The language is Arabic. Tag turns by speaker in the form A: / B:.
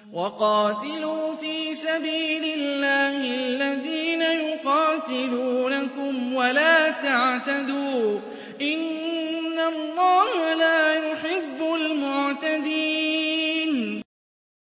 A: وَقَاتِلُوا فِي سَبِيلِ اللَّهِ الَّذِينَ يُقَاتِلُونَكُمْ وَلَا تَعْتَدُوا ۚ إِنَّ اللَّهَ